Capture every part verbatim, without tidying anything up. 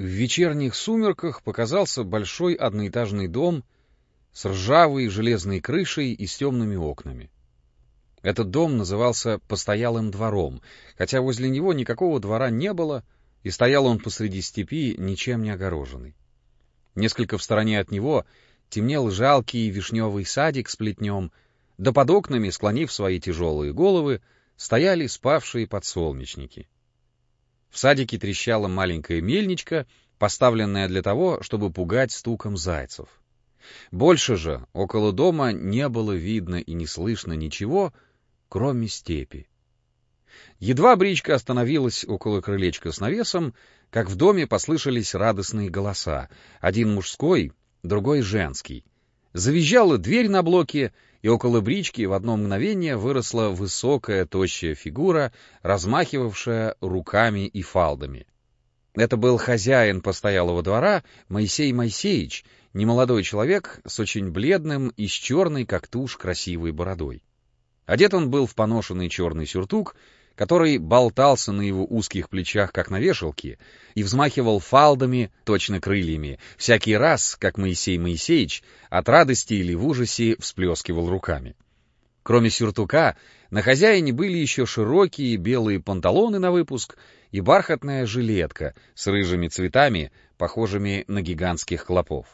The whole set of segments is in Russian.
В вечерних сумерках показался большой одноэтажный дом с ржавой железной крышей и с темными окнами. Этот дом назывался постоялым двором, хотя возле него никакого двора не было, и стоял он посреди степи, ничем не огороженный. Несколько в стороне от него темнел жалкий вишневый садик с плетнем, да под окнами, склонив свои тяжелые головы, стояли спавшие подсолнечники. В садике трещала маленькая мельничка, поставленная для того, чтобы пугать стуком зайцев. Больше же около дома не было видно и не слышно ничего, кроме степи. Едва бричка остановилась около крылечка с навесом, как в доме послышались радостные голоса, один мужской, другой женский. Завизжала дверь на блоке, и около брички в одно мгновение выросла высокая тощая фигура, размахивавшая руками и фалдами. Это был хозяин постоялого двора Моисей Моисеич, немолодой человек с очень бледным и с черной, как тушь, красивой бородой. Одет он был в поношенный черный сюртук, который болтался на его узких плечах, как на вешалке, и взмахивал фалдами, точно крыльями, всякий раз, как Моисей Моисеич от радости или в ужасе всплескивал руками. Кроме сюртука, на хозяине были еще широкие белые панталоны на выпуск и бархатная жилетка с рыжими цветами, похожими на гигантских клопов.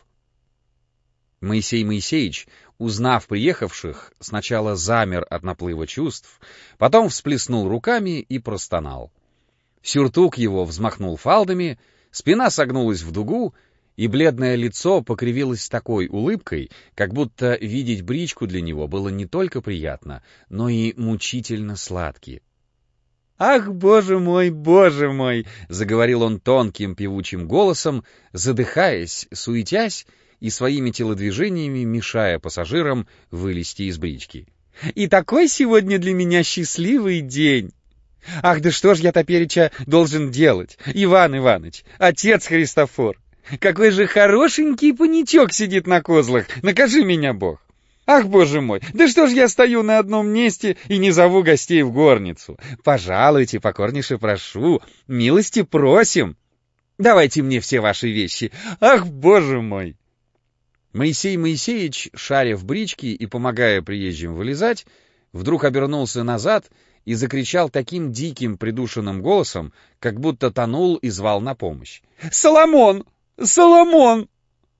Моисей Моисеич, узнав приехавших, сначала замер от наплыва чувств, потом всплеснул руками и простонал. Сюртук его взмахнул фалдами, спина согнулась в дугу, и бледное лицо покривилось такой улыбкой, как будто видеть бричку для него было не только приятно, но и мучительно сладко. «Ах, боже мой, боже мой!» — заговорил он тонким певучим голосом, задыхаясь, суетясь, и своими телодвижениями мешая пассажирам вылезти из брички. «И такой сегодня для меня счастливый день! Ах, да что ж я топереча должен делать, Иван Иваныч, отец Христофор! Какой же хорошенький паничок сидит на козлах, накажи меня Бог! Ах, боже мой, да что ж я стою на одном месте и не зову гостей в горницу? Пожалуйте, покорнейше прошу, милости просим! Давайте мне все ваши вещи, ах, боже мой!» Моисей Моисеич, шаря в бричке и помогая приезжим вылезать, вдруг обернулся назад и закричал таким диким придушенным голосом, как будто тонул и звал на помощь. «Соломон! Соломон!»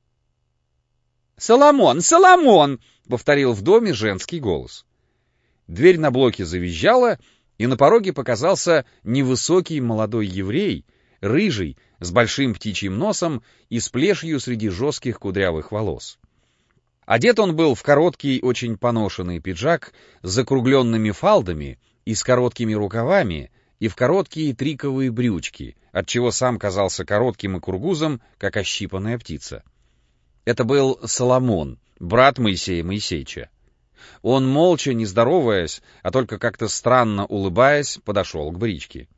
«Соломон! Соломон!» — повторил в доме женский голос. Дверь на блоке завизжала, и на пороге показался невысокий молодой еврей, рыжий, с большим птичьим носом и с плешью среди жестких кудрявых волос. Одет он был в короткий, очень поношенный пиджак с закругленными фалдами и с короткими рукавами, и в короткие триковые брючки, отчего сам казался коротким и кургузом, как ощипанная птица. Это был Соломон, брат Моисея Моисеича. Он, молча, не здороваясь, а только как-то странно улыбаясь, подошел к бричке.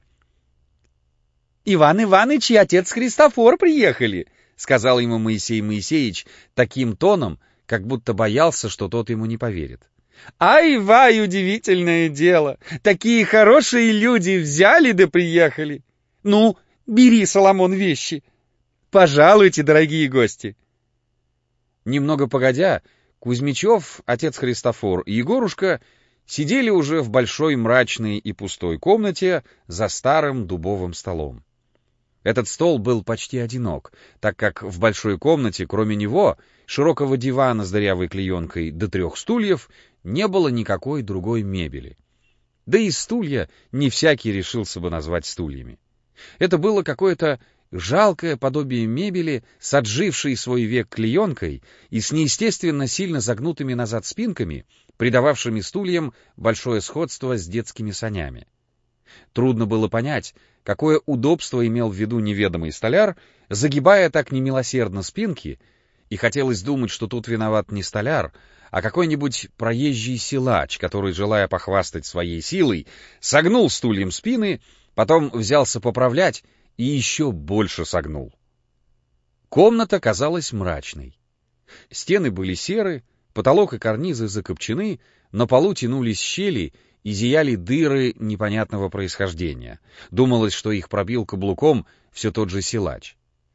«Иван Иваныч и отец Христофор приехали», — сказал ему Моисей Моисеич таким тоном, как будто боялся, что тот ему не поверит. «Ай-вай, удивительное дело! Такие хорошие люди взяли да приехали! Ну, бери, Соломон, вещи! Пожалуйте, дорогие гости!» Немного погодя, Кузьмичев, отец Христофор и Егорушка сидели уже в большой мрачной и пустой комнате за старым дубовым столом. Этот стол был почти одинок, так как в большой комнате, кроме него, широкого дивана с дырявой клеенкой до трех стульев, не было никакой другой мебели. Да и стулья не всякий решился бы назвать стульями. Это было какое-то жалкое подобие мебели с отжившей свой век клеенкой и с неестественно сильно загнутыми назад спинками, придававшими стульям большое сходство с детскими санями. Трудно было понять, какое удобство имел в виду неведомый столяр, загибая так немилосердно спинки, и хотелось думать, что тут виноват не столяр, а какой-нибудь проезжий силач, который, желая похвастать своей силой, согнул стульям спины, потом взялся поправлять и еще больше согнул. Комната казалась мрачной. Стены были серы, потолок и карнизы закопчены, на полу тянулись щели и зияли дыры непонятного происхождения. Думалось, что их пробил каблуком все тот же силач.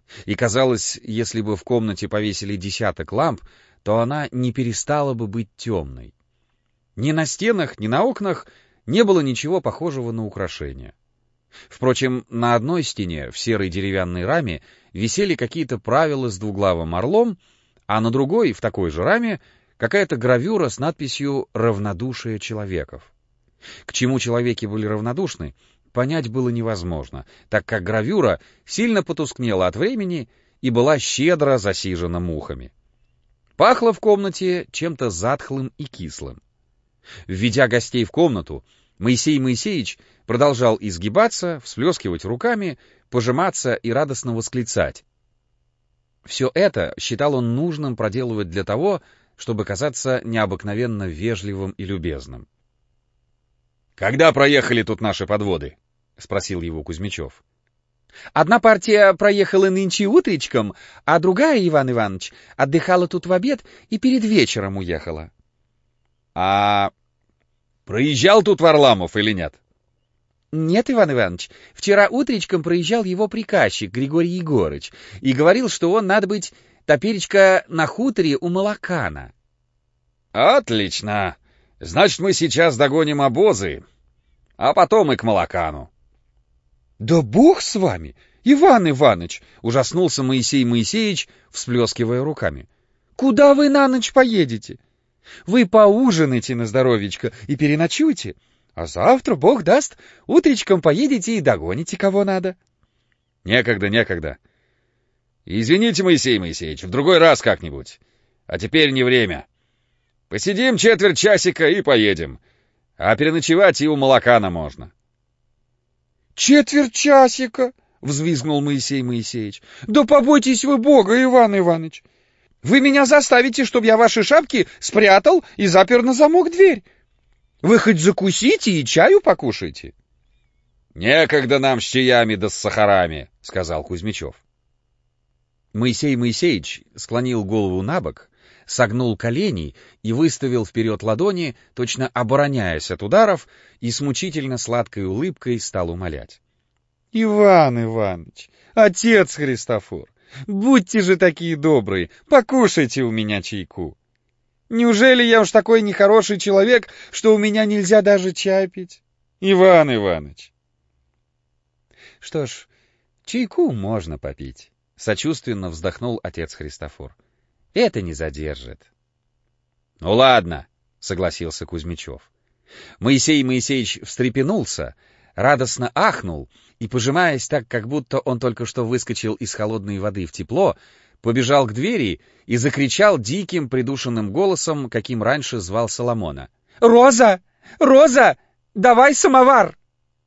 И казалось, если бы в комнате повесили десяток ламп, то она не перестала бы быть темной. Ни на стенах, ни на окнах не было ничего похожего на украшения. Впрочем, на одной стене, в серой деревянной раме, висели какие-то правила с двуглавым орлом, а на другой, в такой же раме, какая-то гравюра с надписью «Равнодушие человеков». К чему человеки были равнодушны, понять было невозможно, так как гравюра сильно потускнела от времени и была щедро засижена мухами. Пахло в комнате чем-то затхлым и кислым. Введя гостей в комнату, Моисей Моисеич продолжал изгибаться, всплескивать руками, пожиматься и радостно восклицать. Все это считал он нужным проделывать для того, чтобы казаться необыкновенно вежливым и любезным. «Когда проехали тут наши подводы?» — спросил его Кузьмичев. «Одна партия проехала нынче утречком, а другая, Иван Иванович, отдыхала тут в обед и перед вечером уехала». «А проезжал тут Варламов или нет?» «Нет, Иван Иванович, вчера утречком проезжал его приказчик Григорий Егорыч и говорил, что он, надо быть, топеречка на хуторе у Молокана». «Отлично! Значит, мы сейчас догоним обозы, а потом и к Молокану». «Да бог с вами, Иван Иванович!» — ужаснулся Моисей Моисеич, всплескивая руками. «Куда вы на ночь поедете? Вы поужинайте на здоровечко и переночуйте, а завтра, бог даст, утречком поедете и догоните кого надо». «Некогда, некогда. Извините, Моисей Моисеевич, в другой раз как-нибудь. А теперь не время. Посидим четверть часика и поедем. А переночевать и у Молокана можно». «Четверть часика!» — взвизгнул Моисей Моисеевич. «Да побойтесь вы Бога, Иван Иванович! Вы меня заставите, чтобы я ваши шапки спрятал и запер на замок дверь. Вы хоть закусите и чаю покушайте». «Некогда нам с чаями да с сахарами», — сказал Кузьмичев. Моисей Моисеич склонил голову набок, согнул колени и выставил вперед ладони, точно обороняясь от ударов, и с мучительно сладкой улыбкой стал умолять. «Иван Иванович, отец Христофор, будьте же такие добрые, покушайте у меня чайку. Неужели я уж такой нехороший человек, что у меня нельзя даже чай пить? Иван Иванович!» «Что ж, чайку можно попить», — сочувственно вздохнул отец Христофор. «Это не задержит». «Ну ладно», — согласился Кузьмичев. Моисей Моисеич встрепенулся, радостно ахнул и, пожимаясь так, как будто он только что выскочил из холодной воды в тепло, побежал к двери и закричал диким придушенным голосом, каким раньше звал Соломона. «Роза! Роза! Давай самовар!»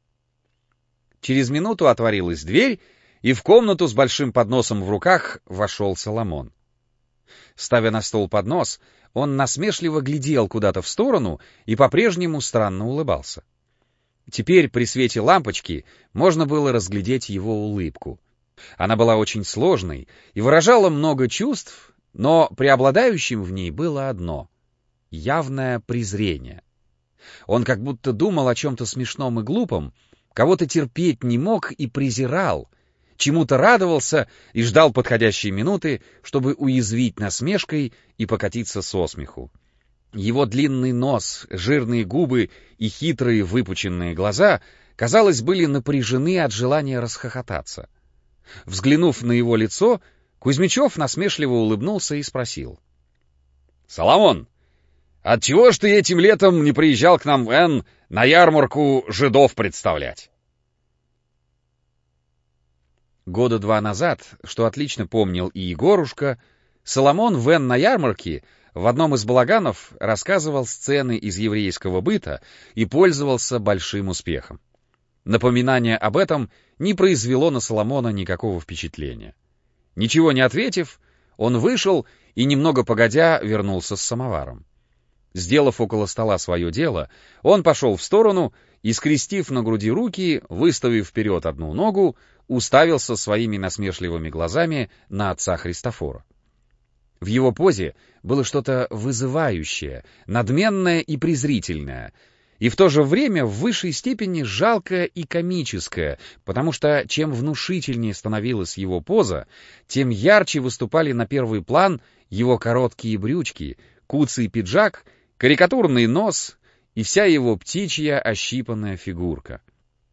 Через минуту отворилась дверь, и в комнату с большим подносом в руках вошел Соломон. Ставя на стол поднос, он насмешливо глядел куда-то в сторону и по-прежнему странно улыбался. Теперь при свете лампочки можно было разглядеть его улыбку. Она была очень сложной и выражала много чувств, но преобладающим в ней было одно — явное презрение. Он как будто думал о чем-то смешном и глупом, кого-то терпеть не мог и презирал, чему-то радовался и ждал подходящей минуты, чтобы уязвить насмешкой и покатиться со смеху. Его длинный нос, жирные губы и хитрые выпученные глаза, казалось, были напряжены от желания расхохотаться. Взглянув на его лицо, Кузьмичев насмешливо улыбнулся и спросил. — Соломон, отчего ж ты этим летом не приезжал к нам в Н на ярмарку жидов представлять? Года два назад, что отлично помнил и Егорушка, Соломон в Н на ярмарке в одном из балаганов рассказывал сцены из еврейского быта и пользовался большим успехом. Напоминание об этом не произвело на Соломона никакого впечатления. Ничего не ответив, он вышел и, немного погодя, вернулся с самоваром. Сделав около стола свое дело, он пошел в сторону и, скрестив на груди руки, выставив вперед одну ногу, уставился своими насмешливыми глазами на отца Христофора. В его позе было что-то вызывающее, надменное и презрительное, и в то же время в высшей степени жалкое и комическое, потому что чем внушительнее становилась его поза, тем ярче выступали на первый план его короткие брючки, куцый пиджак, карикатурный нос и вся его птичья ощипанная фигурка.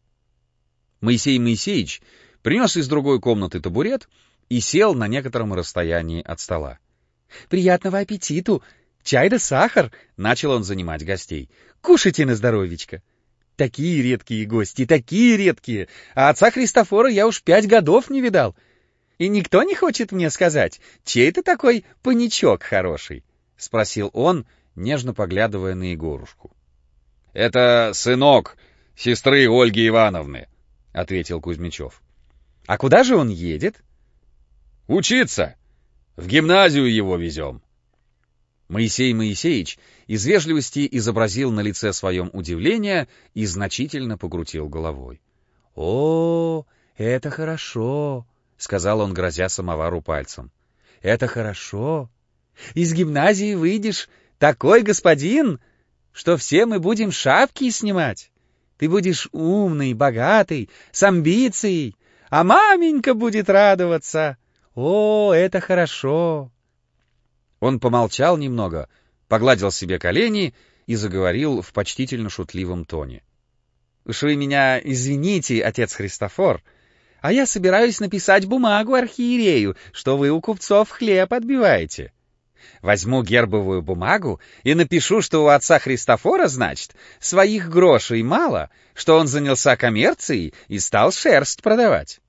Моисей Моисеевич принес из другой комнаты табурет и сел на некотором расстоянии от стола. — Приятного аппетиту! Чай да сахар! — начал он занимать гостей. — Кушайте на здоровечко! Такие редкие гости, такие редкие! А отца Христофора я уж пять годов не видал. И никто не хочет мне сказать, чей ты такой паничок хороший? — спросил он, нежно поглядывая на Егорушку. — Это сынок сестры Ольги Ивановны, — ответил Кузьмичев. — А куда же он едет? — Учиться. В гимназию его везем. Моисей Моисеевич из вежливости изобразил на лице своем удивление и значительно покрутил головой. — О, это хорошо, — сказал он, грозя самовару пальцем. — Это хорошо. Из гимназии выйдешь такой господин, что все мы будем шапки снимать. Ты будешь умный, богатый, с амбицией, а маменька будет радоваться. О, это хорошо. Он помолчал немного, погладил себе колени и заговорил в почтительно шутливом тоне. — Уж вы меня извините, отец Христофор, а я собираюсь написать бумагу архиерею, что вы у купцов хлеб отбиваете. Возьму гербовую бумагу и напишу, что у отца Христофора, значит, своих грошей мало, что он занялся коммерцией и стал шерсть продавать.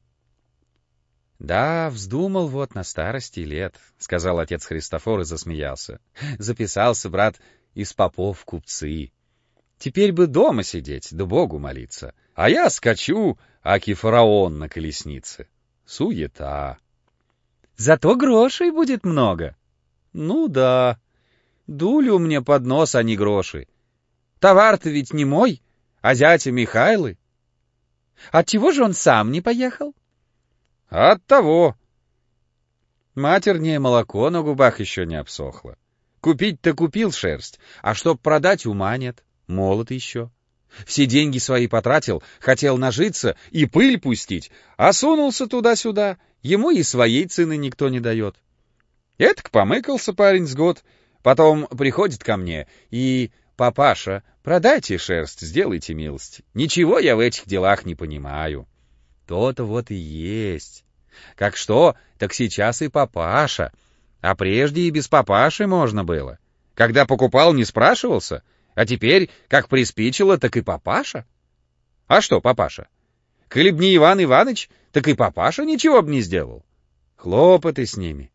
— Да, вздумал вот на старости лет, — сказал отец Христофор и засмеялся. Записался, брат, из попов в купцы. Теперь бы дома сидеть, да Богу молиться. А я скачу, аки фараон на колеснице. Суета. — Зато грошей будет много. — Ну да. Дулю мне под нос, а не гроши. Товар-то ведь не мой, а зятя Михайлы. Отчего же он сам не поехал? — От того. Матернее молоко на губах еще не обсохло. Купить-то купил шерсть, а чтоб продать, ума нет, молод еще. Все деньги свои потратил, хотел нажиться и пыль пустить, а сунулся туда-сюда, ему и своей цены никто не дает. Этак помыкался парень с год, потом приходит ко мне и... «Папаша, продайте шерсть, сделайте милость. Ничего я в этих делах не понимаю». То-то вот и есть. Как что, так сейчас и папаша. А прежде и без папаши можно было. Когда покупал, не спрашивался, а теперь, как приспичило, так и папаша. А что папаша? Коли б не Иван Иваныч, так и папаша ничего б не сделал. Хлопоты с ними.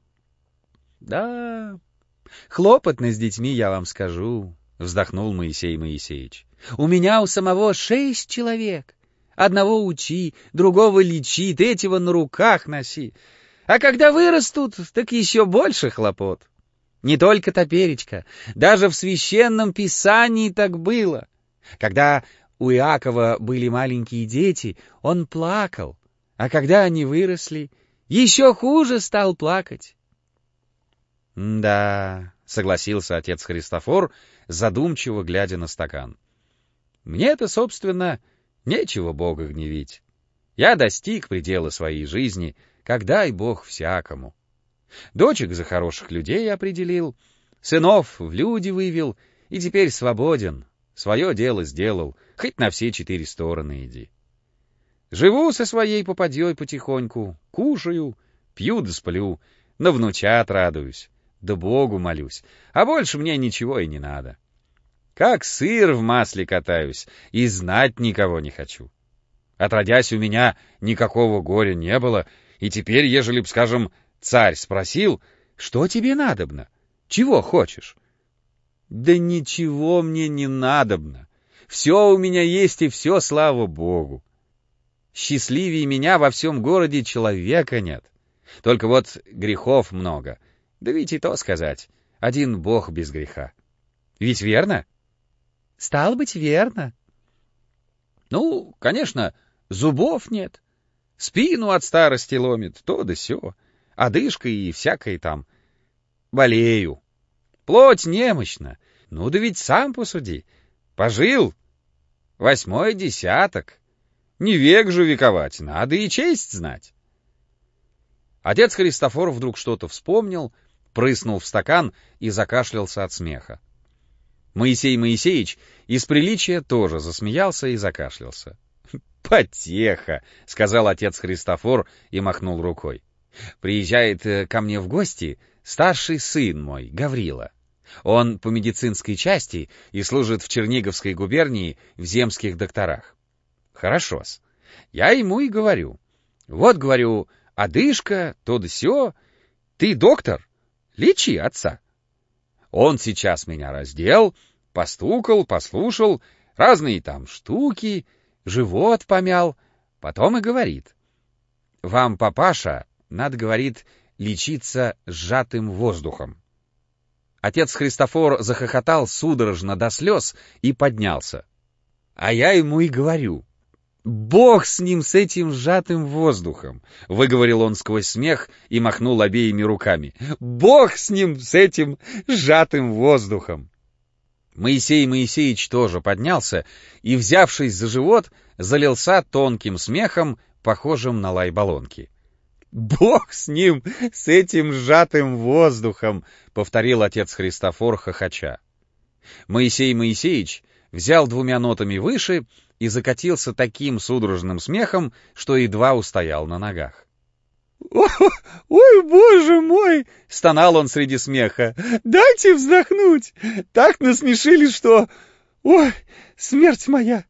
Да, хлопотно с детьми, я вам скажу, вздохнул Моисей Моисеевич. У меня у самого шесть человек. Одного учи, другого лечи, третьего на руках носи. А когда вырастут, так еще больше хлопот. Не только топеречка, даже в священном писании так было. Когда у Иакова были маленькие дети, он плакал, а когда они выросли, еще хуже стал плакать. — Да, — согласился отец Христофор, задумчиво глядя на стакан. — Мне-то, собственно, нечего Бога гневить. Я достиг предела своей жизни, как дай Бог всякому. Дочек за хороших людей определил, сынов в люди вывел, и теперь свободен, свое дело сделал, хоть на все четыре стороны иди. Живу со своей попадьей потихоньку, кушаю, пью да сплю, на внучат радуюсь, да Богу молюсь, а больше мне ничего и не надо. Как сыр в масле катаюсь, и знать никого не хочу. Отродясь, у меня никакого горя не было, и теперь, ежели б, скажем, царь спросил, что тебе надобно, чего хочешь? Да ничего мне не надобно, все у меня есть, и все, слава Богу. Счастливее меня во всем городе человека нет. Только вот грехов много, да ведь и то сказать, один Бог без греха. Ведь верно? Стало быть, верно. Ну, конечно, зубов нет. Спину от старости ломит, то да сё. Одышка и всякое там. Болею. Плоть немощна. Ну да ведь сам посуди. Пожил? Восьмой десяток. Не век же вековать, надо и честь знать. Отец Христофор вдруг что-то вспомнил, прыснул в стакан и закашлялся от смеха. Моисей Моисеич из приличия тоже засмеялся и закашлялся. «Потеха!» — сказал отец Христофор и махнул рукой. «Приезжает ко мне в гости старший сын мой, Гаврила. Он по медицинской части и служит в Черниговской губернии в земских докторах. Хорошо-с. Я ему и говорю. Вот, говорю, одышка, то да сё. Ты доктор? Лечи отца. Он сейчас меня раздел, постукал, послушал, разные там штуки, живот помял, потом и говорит. Вам, папаша, надо, говорит, лечиться сжатым воздухом. Отец Христофор захохотал судорожно до слез и поднялся. А я ему и говорю. «Бог с ним, с этим сжатым воздухом!» — выговорил он сквозь смех и махнул обеими руками. «Бог с ним, с этим сжатым воздухом!» Моисей Моисеич тоже поднялся и, взявшись за живот, залился тонким смехом, похожим на лай баллонки. «Бог с ним, с этим сжатым воздухом!» — повторил отец Христофор хохоча. Моисей Моисеич взял двумя нотами выше и закатился таким судорожным смехом, что едва устоял на ногах. «Ой, боже мой!» — стонал он среди смеха. «Дайте вздохнуть! Так насмешили, что... Ой, смерть моя!»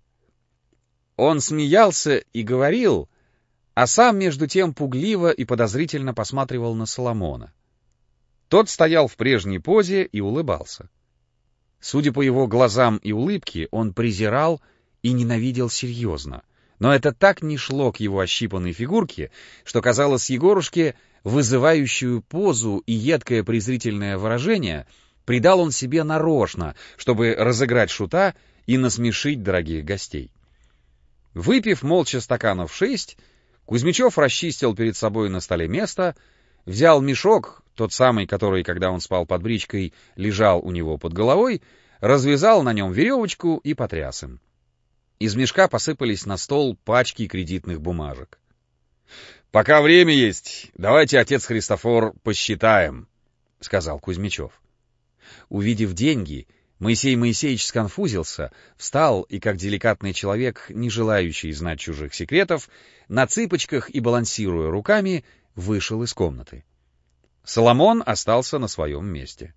Он смеялся и говорил, а сам между тем пугливо и подозрительно посматривал на Соломона. Тот стоял в прежней позе и улыбался. Судя по его глазам и улыбке, он презирал и ненавидел серьезно, но это так не шло к его ощипанной фигурке, что казалось Егорушке вызывающую позу и едкое презрительное выражение придал он себе нарочно, чтобы разыграть шута и насмешить дорогих гостей. Выпив молча стаканов шесть, Кузьмичев расчистил перед собой на столе место, взял мешок, тот самый, который, когда он спал под бричкой, лежал у него под головой, развязал на нем веревочку и потряс им. Из мешка посыпались на стол пачки кредитных бумажек. — Пока время есть, давайте, отец Христофор, посчитаем, — сказал Кузьмичев. Увидев деньги, Моисей Моисеевич сконфузился, встал и, как деликатный человек, не желающий знать чужих секретов, на цыпочках и балансируя руками, вышел из комнаты. Соломон остался на своем месте.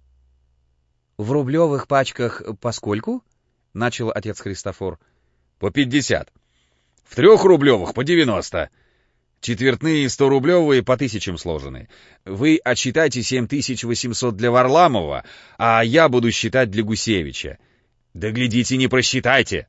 — В рублевых пачках поскольку? — начал отец Христофор. — По пятьдесят. В трехрублевых по девяносто. Четвертные сторублевые по тысячам сложены. Вы отсчитайте семь тысяч восемьсот для Варламова, а я буду считать для Гусевича. Да глядите, не просчитайте.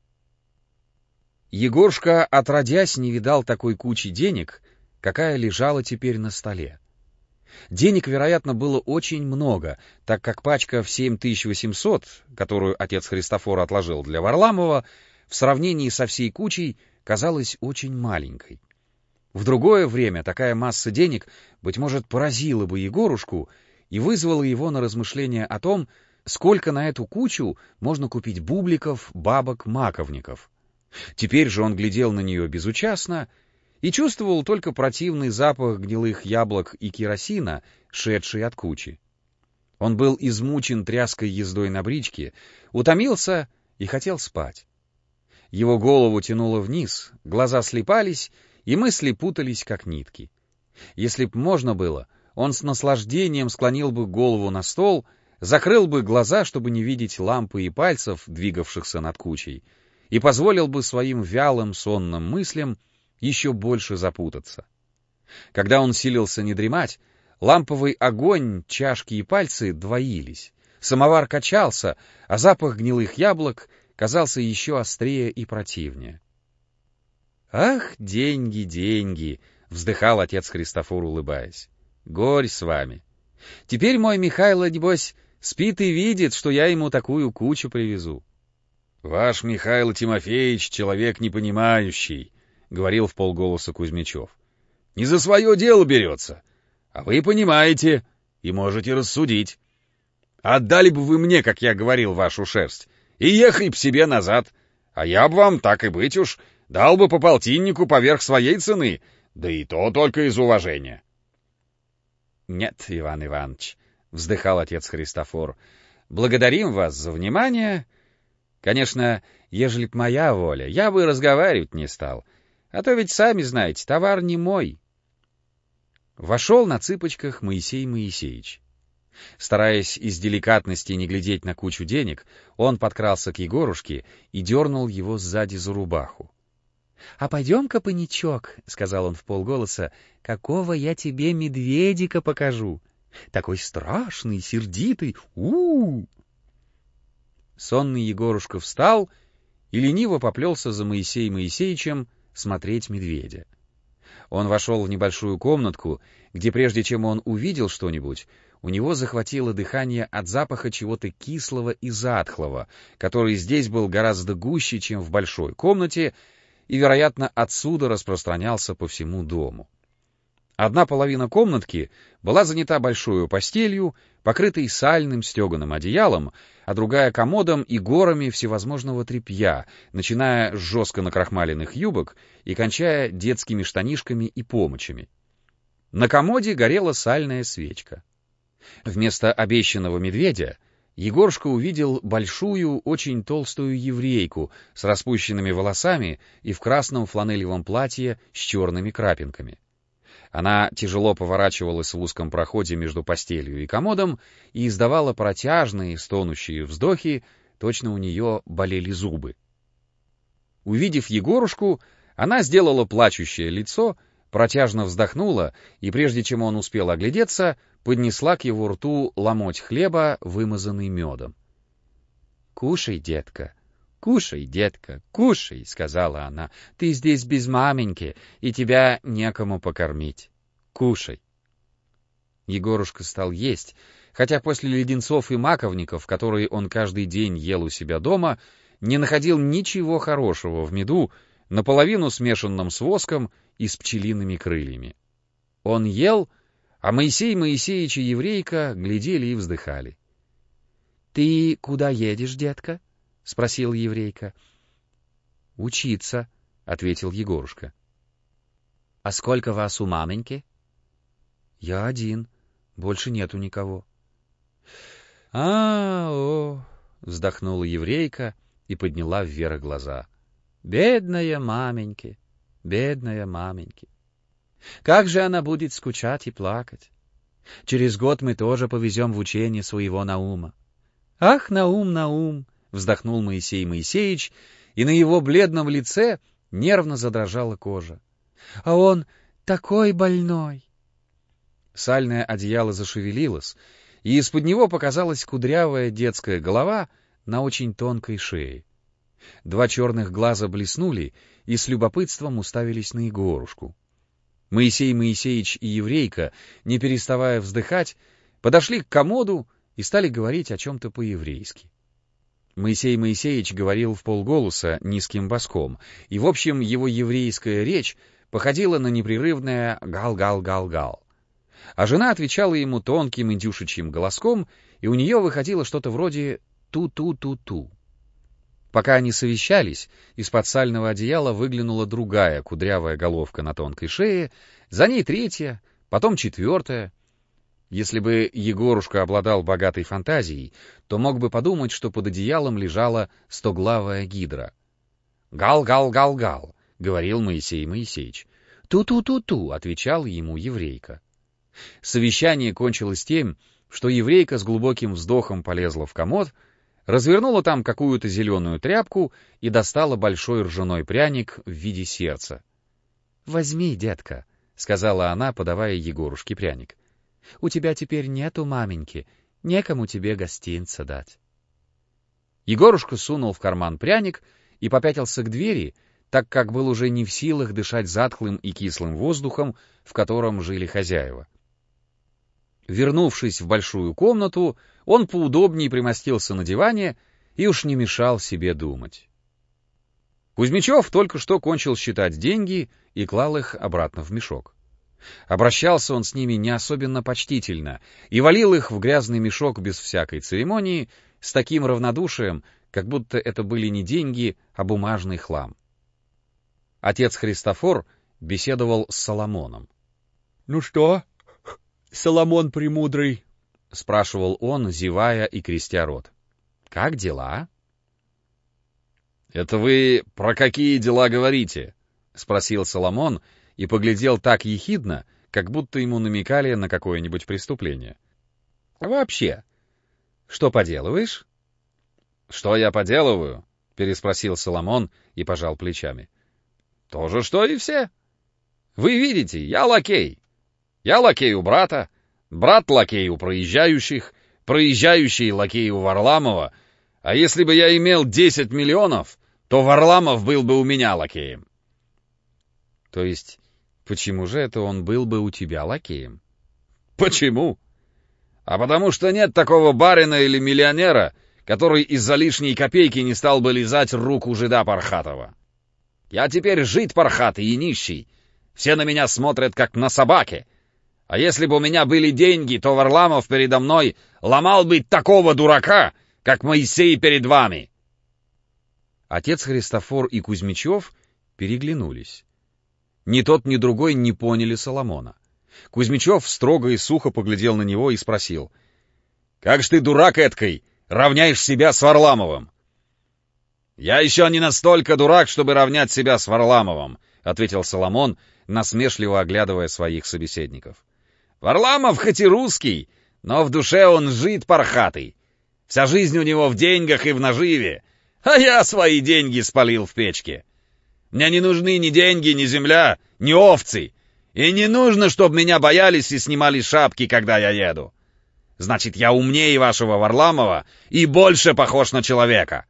Егорушка, отродясь, не видал такой кучи денег, какая лежала теперь на столе. Денег, вероятно, было очень много, так как пачка в семь тысяч восемьсот, которую отец Христофор отложил для Варламова, в сравнении со всей кучей казалась очень маленькой. В другое время такая масса денег, быть может, поразила бы Егорушку и вызвала его на размышления о том, сколько на эту кучу можно купить бубликов, бабок, маковников. Теперь же он глядел на нее безучастно и чувствовал только противный запах гнилых яблок и керосина, шедший от кучи. Он был измучен тряской ездой на бричке, утомился и хотел спать. Его голову тянуло вниз, глаза слипались, и мысли путались, как нитки. Если б можно было, он с наслаждением склонил бы голову на стол, закрыл бы глаза, чтобы не видеть лампы и пальцев, двигавшихся над кучей, и позволил бы своим вялым сонным мыслям еще больше запутаться. Когда он силился не дремать, ламповый огонь, чашки и пальцы двоились, самовар качался, а запах гнилых яблок казался еще острее и противнее. «Ах, деньги, деньги!» — вздыхал отец Христофор, улыбаясь. «Горь с вами! Теперь мой Михайло, небось, спит и видит, что я ему такую кучу привезу». «Ваш Михайло Тимофеевич человек непонимающий», — говорил вполголоса Кузьмичев. «Не за свое дело берется, а вы понимаете и можете рассудить. Отдали бы вы мне, как я говорил, вашу шерсть, и ехай б себе назад. А я б вам, так и быть уж, дал бы по полтиннику поверх своей цены, да и то только из уважения. — Нет, Иван Иванович, — вздыхал отец Христофор, — благодарим вас за внимание. Конечно, ежели б моя воля, я бы разговаривать не стал, а то ведь сами знаете, товар не мой. Вошел на цыпочках Моисей Моисеич. Стараясь из деликатности не глядеть на кучу денег, он подкрался к Егорушке и дернул его сзади за рубаху. — А пойдем-ка, паничок, — сказал он вполголоса, — какого я тебе медведика покажу. Такой страшный, сердитый, у-у-у! Сонный Егорушка встал и лениво поплелся за Моисеем Моисеичем смотреть медведя. Он вошел в небольшую комнатку, где прежде чем он увидел что-нибудь, у него захватило дыхание от запаха чего-то кислого и затхлого, который здесь был гораздо гуще, чем в большой комнате, и, вероятно, отсюда распространялся по всему дому. Одна половина комнатки была занята большой постелью, покрытой сальным стеганым одеялом, а другая — комодом и горами всевозможного тряпья, начиная с жестко накрахмаленных юбок и кончая детскими штанишками и помочами. На комоде горела сальная свечка. Вместо обещанного медведя Егорушка увидел большую, очень толстую еврейку с распущенными волосами и в красном фланелевом платье с черными крапинками. Она тяжело поворачивалась в узком проходе между постелью и комодом и издавала протяжные, стонущие вздохи, точно у нее болели зубы. Увидев Егорушку, она сделала плачущее лицо, протяжно вздохнула и, прежде чем он успел оглядеться, поднесла к его рту ломоть хлеба, вымазанный медом. — Кушай, детка, кушай, детка, кушай, — сказала она. — Ты здесь без маменьки, и тебя некому покормить. Кушай. Егорушка стал есть, хотя после леденцов и маковников, которые он каждый день ел у себя дома, не находил ничего хорошего в меду, наполовину смешанном с воском и с пчелиными крыльями. Он ел, а Моисей Моисеич и еврейка глядели и вздыхали. — Ты куда едешь, детка? — спросила еврейка. — Учиться, — ответил Егорушка. — А сколько вас у маменьки? — Я один, больше нету никого. — А-о, — вздохнула еврейка и подняла вверх глаза. — Бедная маменьки, бедная маменьки. Как же она будет скучать и плакать? Через год мы тоже повезем в учение своего Наума. — Ах, Наум, Наум! — вздохнул Моисей Моисеич, и на его бледном лице нервно задрожала кожа. — А он такой больной! Сальное одеяло зашевелилось, и из-под него показалась кудрявая детская голова на очень тонкой шее. Два черных глаза блеснули и с любопытством уставились на Егорушку. Моисей Моисеич и еврейка, не переставая вздыхать, подошли к комоду и стали говорить о чем-то по-еврейски. Моисей Моисеич говорил вполголоса низким баском, и, в общем, его еврейская речь походила на непрерывное «гал-гал-гал-гал». А жена отвечала ему тонким индюшечьим голоском, и у нее выходило что-то вроде «ту-ту-ту-ту». Пока они совещались, из-под сального одеяла выглянула другая кудрявая головка на тонкой шее, за ней третья, потом четвертая. Если бы Егорушка обладал богатой фантазией, то мог бы подумать, что под одеялом лежала стоглавая гидра. «Гал-гал-гал-гал», — говорил Моисей Моисеич. «Ту-ту-ту-ту», — отвечала ему еврейка. Совещание кончилось тем, что еврейка с глубоким вздохом полезла в комод, развернула там какую-то зеленую тряпку и достала большой ржаной пряник в виде сердца. — Возьми, детка, — сказала она, подавая Егорушке пряник. — У тебя теперь нету маменьки, некому тебе гостинца дать. Егорушка сунул в карман пряник и попятился к двери, так как был уже не в силах дышать затхлым и кислым воздухом, в котором жили хозяева. Вернувшись в большую комнату, он поудобнее примостился на диване и уж не мешал себе думать. Кузьмичев только что кончил считать деньги и клал их обратно в мешок. Обращался он с ними не особенно почтительно и валил их в грязный мешок без всякой церемонии, с таким равнодушием, как будто это были не деньги, а бумажный хлам. Отец Христофор беседовал с Соломоном. — Ну что, Соломон Премудрый? — спрашивал он, зевая и крестя рот. — Как дела? — Это вы про какие дела говорите? — спросил Соломон и поглядел так ехидно, как будто ему намекали на какое-нибудь преступление. — Вообще, что поделываешь? — Что я поделываю? — переспросил Соломон и пожал плечами. — То же, что и все. Вы видите, я лакей. Я лакей у брата, брат лакей у проезжающих, проезжающий лакей у Варламова, а если бы я имел десять миллионов, то Варламов был бы у меня лакеем. — То есть, почему же это он был бы у тебя лакеем? — Почему? А потому что нет такого барина или миллионера, который из-за лишней копейки не стал бы лизать руку жида Пархатова. Я теперь жид пархатый и нищий. Все на меня смотрят, как на собаке. А если бы у меня были деньги, то Варламов передо мной ломал бы такого дурака, как Моисей перед вами. Отец Христофор и Кузьмичев переглянулись. Ни тот, ни другой не поняли Соломона. Кузьмичев строго и сухо поглядел на него и спросил: — Как ж ты, дурак эткой, равняешь себя с Варламовым? — Я еще не настолько дурак, чтобы равнять себя с Варламовым, — ответил Соломон, насмешливо оглядывая своих собеседников. — Варламов хоть и русский, но в душе он жид пархатый. Вся жизнь у него в деньгах и в наживе, а я свои деньги спалил в печке. Мне не нужны ни деньги, ни земля, ни овцы. И не нужно, чтобы меня боялись и снимали шапки, когда я еду. Значит, я умнее вашего Варламова и больше похож на человека.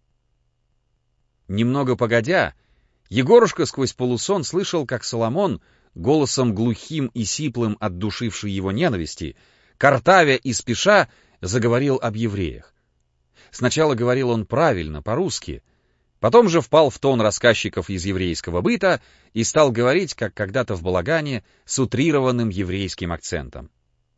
Немного погодя, Егорушка сквозь полусон слышал, как Соломон, голосом глухим и сиплым от душившей его ненависти, картавя и спеша, заговорил об евреях. Сначала говорил он правильно, по-русски, потом же впал в тон рассказчиков из еврейского быта и стал говорить, как когда-то в балагане, с утрированным еврейским акцентом.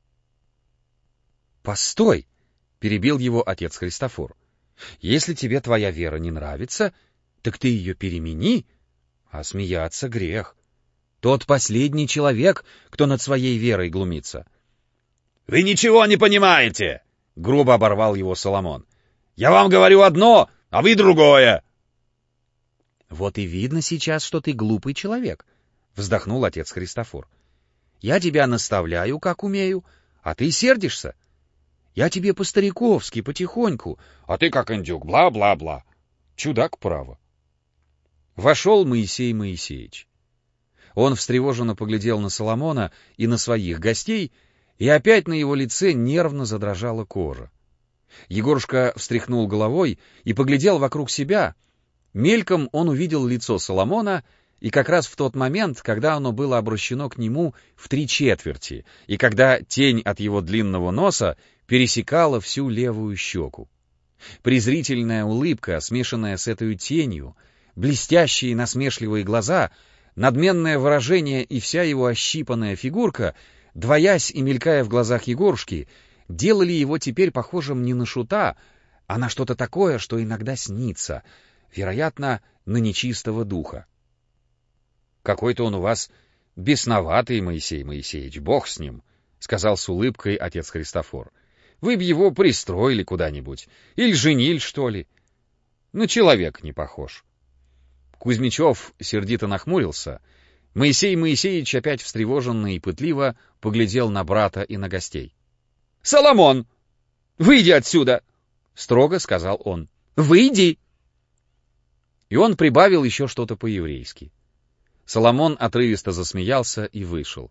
«Постой!» — перебил его отец Христофор. «Если тебе твоя вера не нравится, так ты ее перемени, а смеяться грех. Тот последний человек, кто над своей верой глумится». «Вы ничего не понимаете!» — грубо оборвал его Соломон. «Я вам говорю одно, а вы другое!» «Вот и видно сейчас, что ты глупый человек», — вздохнул отец Христофор. «Я тебя наставляю, как умею, а ты сердишься. Я тебе по-стариковски, потихоньку, а ты как индюк, бла-бла-бла. Чудак, право». Вошел Моисей Моисеич. Он встревоженно поглядел на Соломона и на своих гостей, и опять на его лице нервно задрожала кожа. Егорушка встряхнул головой и поглядел вокруг себя. Мельком он увидел лицо Соломона, и как раз в тот момент, когда оно было обращено к нему в три четверти, и когда тень от его длинного носа пересекала всю левую щеку. Презрительная улыбка, смешанная с этой тенью, блестящие насмешливые глаза, надменное выражение и вся его ощипанная фигурка, двоясь и мелькая в глазах Егорушки, делали его теперь похожим не на шута, а на что-то такое, что иногда снится, вероятно, на нечистого духа. — Какой-то он у вас бесноватый, Моисей Моисеевич, бог с ним, — сказал с улыбкой отец Христофор. — Вы б его пристроили куда-нибудь, или женили, что ли. На человека не похож. Кузьмичев сердито нахмурился. Моисей Моисеевич опять встревоженно и пытливо поглядел на брата и на гостей. — Соломон, выйди отсюда! — строго сказал он. — Выйди! И он прибавил еще что-то по-еврейски. Соломон отрывисто засмеялся и вышел.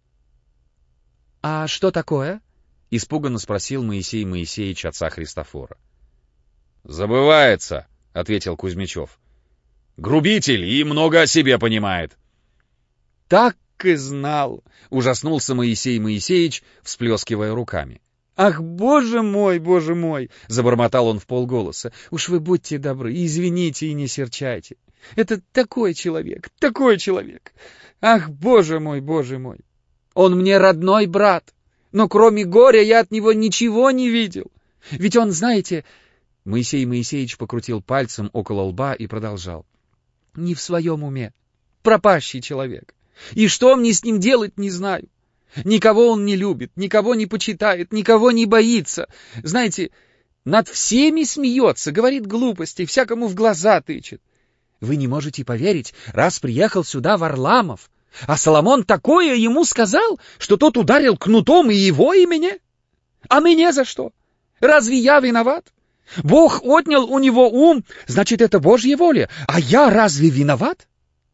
— А что такое? — испуганно спросил Моисей Моисеевич отца Христофора. — Забывается, — ответил Кузьмичев. — Грубитель и много о себе понимает. — Так и знал, — ужаснулся Моисей Моисеевич, всплескивая руками. — Ах, боже мой, боже мой! — забормотал он вполголоса. — Уж вы будьте добры, извините и не серчайте. Это такой человек, такой человек! Ах, боже мой, боже мой! Он мне родной брат, но кроме горя я от него ничего не видел. Ведь он, знаете, Моисей Моисеевич покрутил пальцем около лба и продолжал. Не в своем уме. Пропащий человек. И что мне с ним делать, не знаю. Никого он не любит, никого не почитает, никого не боится. Знаете, над всеми смеется, говорит глупости, всякому в глаза тычет. Вы не можете поверить, раз приехал сюда Варламов, а Соломон такое ему сказал, что тот ударил кнутом и его, и меня. А мне за что? Разве я виноват? Бог отнял у него ум, значит, это Божья воля, а я разве виноват?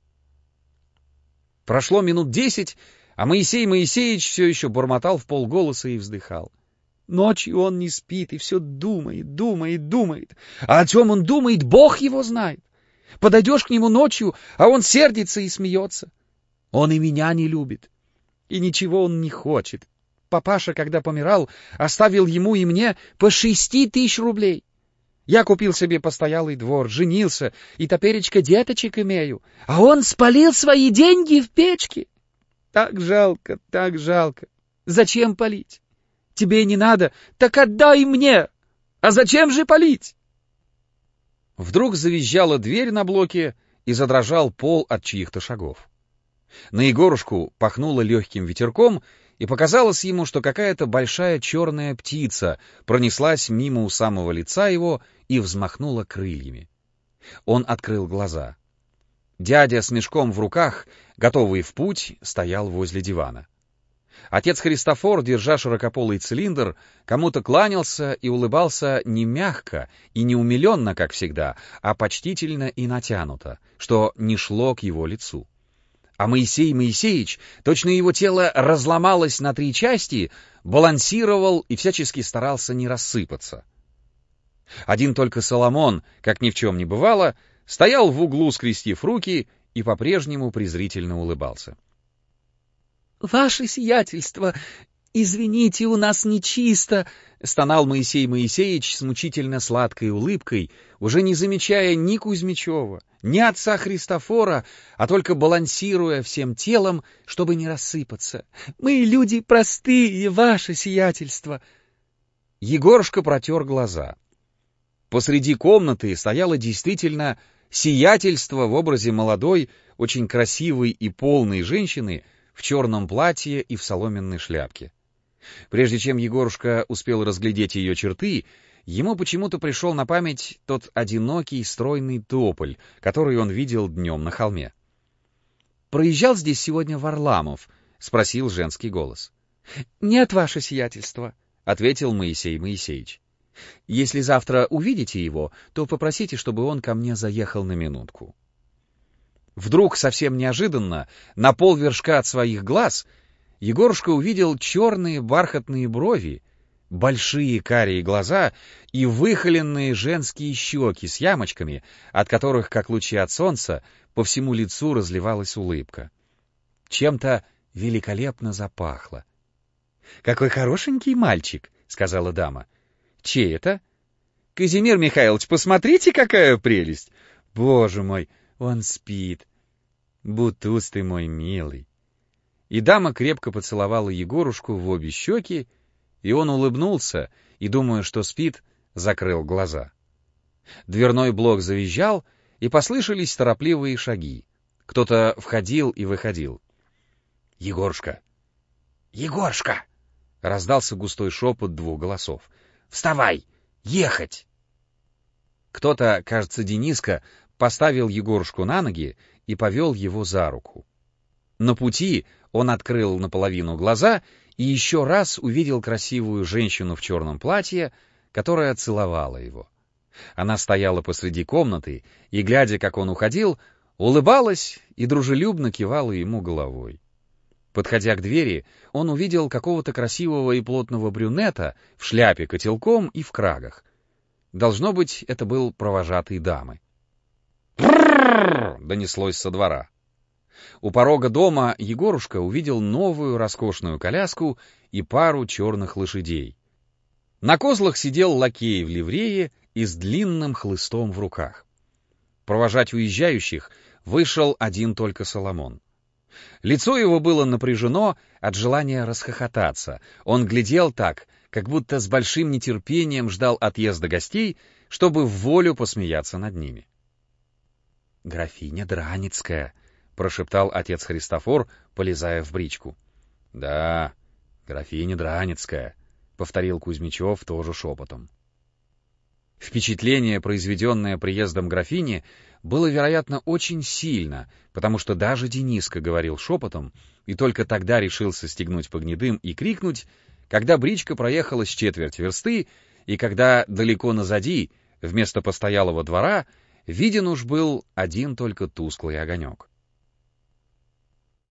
Прошло минут десять, а Моисей Моисеевич все еще бормотал в полголоса и вздыхал. Ночью он не спит и все думает, думает, думает. А о чем он думает, Бог его знает. Подойдешь к нему ночью, а он сердится и смеется. Он и меня не любит. И ничего он не хочет. Папаша, когда помирал, оставил ему и мне по шести тысяч рублей. Я купил себе постоялый двор, женился, и топеречка деточек имею. А он спалил свои деньги в печке. Так жалко, так жалко. Зачем палить? Тебе не надо, так отдай мне. А зачем же палить? Вдруг завизжала дверь на блоке, и задрожал пол от чьих-то шагов. На Егорушку пахнуло легким ветерком, и показалось ему, что какая-то большая черная птица пронеслась мимо у самого лица его и взмахнула крыльями. Он открыл глаза. Дядя с мешком в руках, готовый в путь, стоял возле дивана. Отец Христофор, держа широкополый цилиндр, кому-то кланялся и улыбался не мягко и не умиленно, как всегда, а почтительно и натянуто, что не шло к его лицу. А Моисей Моисеевич, точно его тело разломалось на три части, балансировал и всячески старался не рассыпаться. Один только Соломон, как ни в чем не бывало, стоял в углу, скрестив руки, и по-прежнему презрительно улыбался. — Ваше сиятельство, извините, у нас нечисто, — стонал Моисей Моисеевич с мучительно сладкой улыбкой, уже не замечая ни Кузьмичева, ни отца Христофора, а только балансируя всем телом, чтобы не рассыпаться. — Мы люди простые, ваше сиятельство. Егорушка протер глаза. Посреди комнаты стояло действительно сиятельство в образе молодой, очень красивой и полной женщины в черном платье и в соломенной шляпке. Прежде чем Егорушка успел разглядеть ее черты, ему почему-то пришел на память тот одинокий стройный тополь, который он видел днем на холме. «Проезжал здесь сегодня Варламов?» — спросил женский голос. «Нет, ваше сиятельство», — ответил Моисей Моисеевич. «Если завтра увидите его, то попросите, чтобы он ко мне заехал на минутку». Вдруг, совсем неожиданно, на полвершка от своих глаз, Егорушка увидел черные бархатные брови, большие карие глаза и выхоленные женские щеки с ямочками, от которых, как лучи от солнца, по всему лицу разливалась улыбка. Чем-то великолепно запахло. — Какой хорошенький мальчик, — сказала дама. — Чей это? — Казимир Михайлович, посмотрите, какая прелесть! Боже мой, он спит. Бутуз ты мой милый. И дама крепко поцеловала Егорушку в обе щеки, и он улыбнулся, и, думая, что спит, закрыл глаза. Дверной блок завизжал, и послышались торопливые шаги. Кто-то входил и выходил. — Егорушка! Егорушка! — раздался густой шепот двух голосов. — Вставай! Ехать! Кто-то, кажется, Дениска, поставил Егорушку на ноги и повел его за руку. На пути он открыл наполовину глаза и еще раз увидел красивую женщину в черном платье, которая целовала его. Она стояла посреди комнаты и, глядя, как он уходил, улыбалась и дружелюбно кивала ему головой. Подходя к двери, он увидел какого-то красивого и плотного брюнета в шляпе котелком и в крагах. Должно быть, это был провожатый дамы. «Бррррр!» — донеслось со двора. У порога дома Егорушка увидел новую роскошную коляску и пару черных лошадей. На козлах сидел лакей в ливрее и с длинным хлыстом в руках. Провожать уезжающих вышел один только Соломон. Лицо его было напряжено от желания расхохотаться. Он глядел так, как будто с большим нетерпением ждал отъезда гостей, чтобы в волю посмеяться над ними. «Графиня Драницкая», — прошептал отец Христофор, полезая в бричку. «Да, графиня Драницкая», — повторил Кузьмичев тоже шепотом. Впечатление, произведенное приездом графини, было, вероятно, очень сильно, потому что даже Дениска говорил шепотом и только тогда решился стегнуть по гнедым и крикнуть, когда бричка проехала с четверть версты, и когда далеко назади, вместо постоялого двора, виден уж был один только тусклый огонек.